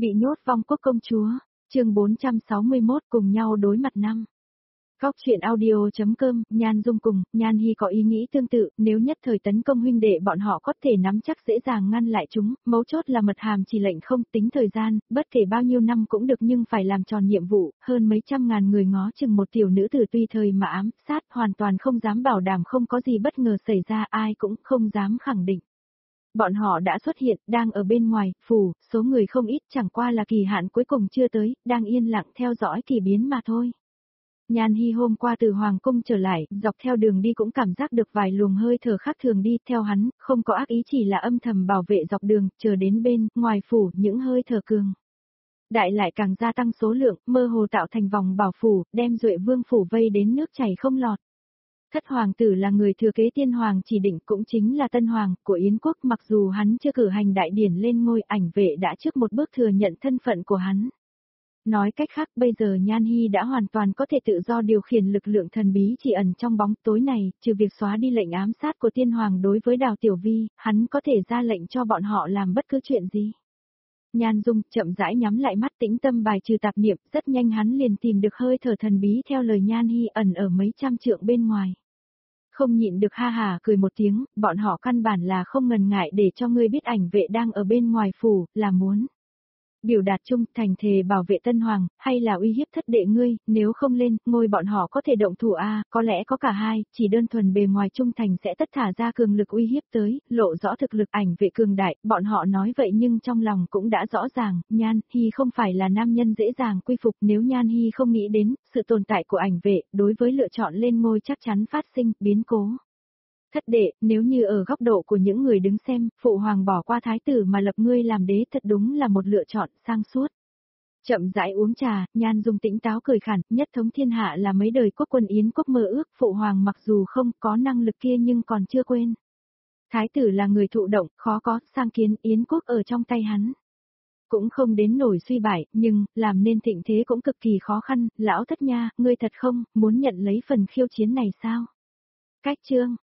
Bị nhốt vong quốc công chúa, chương 461 cùng nhau đối mặt năm. Góc chuyện audio.com, Nhan Dung cùng, Nhan Hi có ý nghĩ tương tự, nếu nhất thời tấn công huynh đệ bọn họ có thể nắm chắc dễ dàng ngăn lại chúng, mấu chốt là mật hàm chỉ lệnh không tính thời gian, bất kể bao nhiêu năm cũng được nhưng phải làm tròn nhiệm vụ, hơn mấy trăm ngàn người ngó chừng một tiểu nữ tử tùy thời mà ám sát, hoàn toàn không dám bảo đảm không có gì bất ngờ xảy ra, ai cũng không dám khẳng định. Bọn họ đã xuất hiện, đang ở bên ngoài, phủ, số người không ít chẳng qua là kỳ hạn cuối cùng chưa tới, đang yên lặng theo dõi kỳ biến mà thôi. Nhan Hi hôm qua từ Hoàng Cung trở lại, dọc theo đường đi cũng cảm giác được vài luồng hơi thở khác thường đi, theo hắn, không có ác ý chỉ là âm thầm bảo vệ dọc đường, chờ đến bên, ngoài phủ, những hơi thở cường đại lại càng gia tăng số lượng, mơ hồ tạo thành vòng bảo phủ, đem Duệ Vương phủ vây đến nước chảy không lọt. Thất hoàng tử là người thừa kế tiên hoàng chỉ định cũng chính là tân hoàng của Yến quốc, mặc dù hắn chưa cử hành đại điển lên ngôi, ảnh vệ đã trước một bước thừa nhận thân phận của hắn. Nói cách khác bây giờ Nhan Hi đã hoàn toàn có thể tự do điều khiển lực lượng thần bí chỉ ẩn trong bóng tối này, trừ việc xóa đi lệnh ám sát của tiên hoàng đối với Đào Tiểu Vi, hắn có thể ra lệnh cho bọn họ làm bất cứ chuyện gì. Nhan Dung chậm rãi nhắm lại mắt tĩnh tâm bài trừ tạp niệm, rất nhanh hắn liền tìm được hơi thở thần bí theo lời Nhan Hi ẩn ở mấy trăm trượng bên ngoài. Không nhịn được ha hà cười một tiếng, bọn họ căn bản là không ngần ngại để cho ngươi biết ảnh vệ đang ở bên ngoài phủ, là muốn biểu đạt chung thành thề bảo vệ tân hoàng, hay là uy hiếp thất đệ ngươi, nếu không lên, ngôi bọn họ có thể động thủ có lẽ có cả hai, chỉ đơn thuần bề ngoài trung thành sẽ tất thả ra cường lực uy hiếp tới, lộ rõ thực lực ảnh vệ cường đại, bọn họ nói vậy nhưng trong lòng cũng đã rõ ràng, Nhan Hi không phải là nam nhân dễ dàng quy phục, nếu Nhan Hi không nghĩ đến, sự tồn tại của ảnh vệ, đối với lựa chọn lên ngôi chắc chắn phát sinh, biến cố. Thất đệ, nếu như ở góc độ của những người đứng xem, phụ hoàng bỏ qua thái tử mà lập ngươi làm đế thật đúng là một lựa chọn sang suốt. Chậm rãi uống trà, Nhan Dung tĩnh táo cười khản, nhất thống thiên hạ là mấy đời quốc quân Yến quốc mơ ước, phụ hoàng mặc dù không có năng lực kia nhưng còn chưa quên. Thái tử là người thụ động, khó có, sang kiến Yến quốc ở trong tay hắn. Cũng không đến nổi suy bại, nhưng, làm nên thịnh thế cũng cực kỳ khó khăn, lão thất nha, ngươi thật không, muốn nhận lấy phần khiêu chiến này sao? Cách chương.